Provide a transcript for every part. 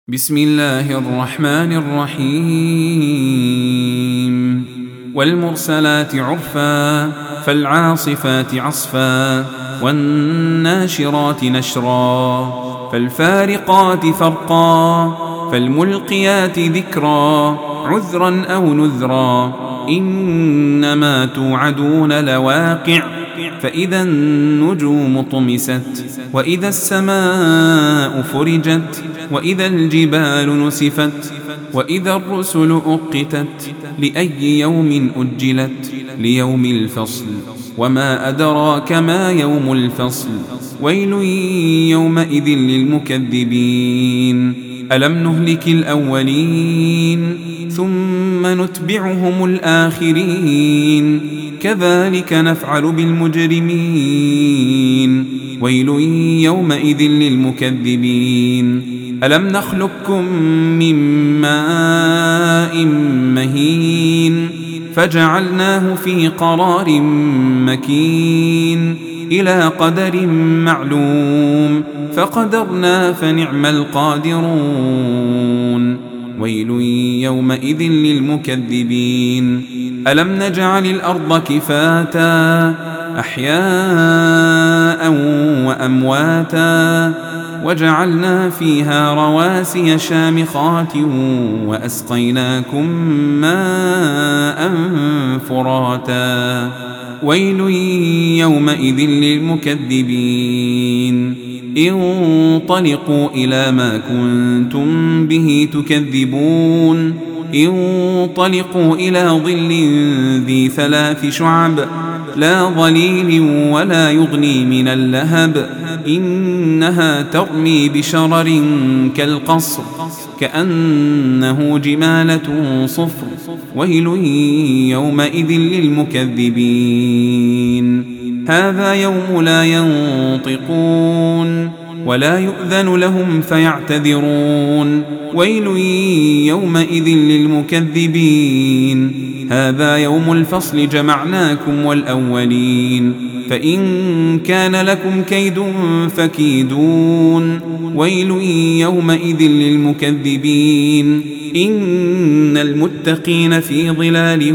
بسم الله الرحمن الرحيم والمرسلات عرفا فالعاصفات عصفا والناشرات نشرا فالفارقات فرقا فالملقيات ذكرا عذرا أو نذرا إنما توعدون لواقع فإذا النجوم طمست وإذا السماء فرجت وإذا الجبال نسفت وإذا الرسل أقتت لأي يوم أجلت ليوم الفصل وما أدراك ما يوم الفصل ويل يومئذ للمكذبين ألم نهلك الأولين ثم نتبعهم الآخرين كذلك نفعل بالمجرمين ويل يومئذ للمكذبين ألم نخلقكم من ماء مهين فجعلناه في قرار مكين إلى قدر معلوم فقدرنا فنعم القادرون ويل يومئذ للمكذبين ألم نجعل الأرض كفاتا أحياء وأمواتا وجعلنا فيها رواسي شامخات وأسقيناكم ماء فراتا ويل يومئذ للمكذبين انطلقوا إلى ما كنتم به تكذبون انطلقوا إلى ظل ذي 3 شعب لا ظليل ولا يغني من اللهب إنها ترمي بشرر كالقصر كأنه جمالة صفر ويل يومئذ للمكذبين هذا يوم لا ينطقون ولا يؤذن لهم فيعتذرون ويل يومئذ للمكذبين هذا يوم الفصل جمعناكم والأولين فإن كان لكم كيد فكيدون ويل يومئذ للمكذبين إن المتقين في ظلال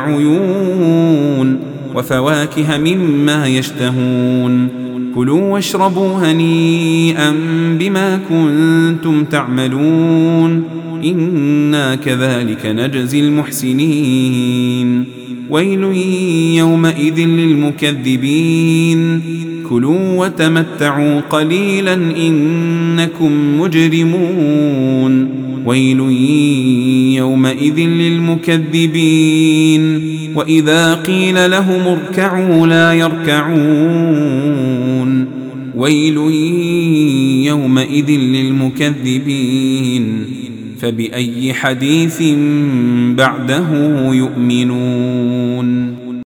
وعيون وفواكه مما يشتهون كلوا واشربوا هنيئا بما كنتم تعملون إنا كذلك نجزي المحسنين ويل يومئذ للمكذبين كلوا وتمتعوا قليلا إنكم مجرمون ويل يومئذ للمكذبين وإذا قيل لهم اركعوا لا يركعون ويل يومئذ للمكذبين فبأي حديث بعده يؤمنون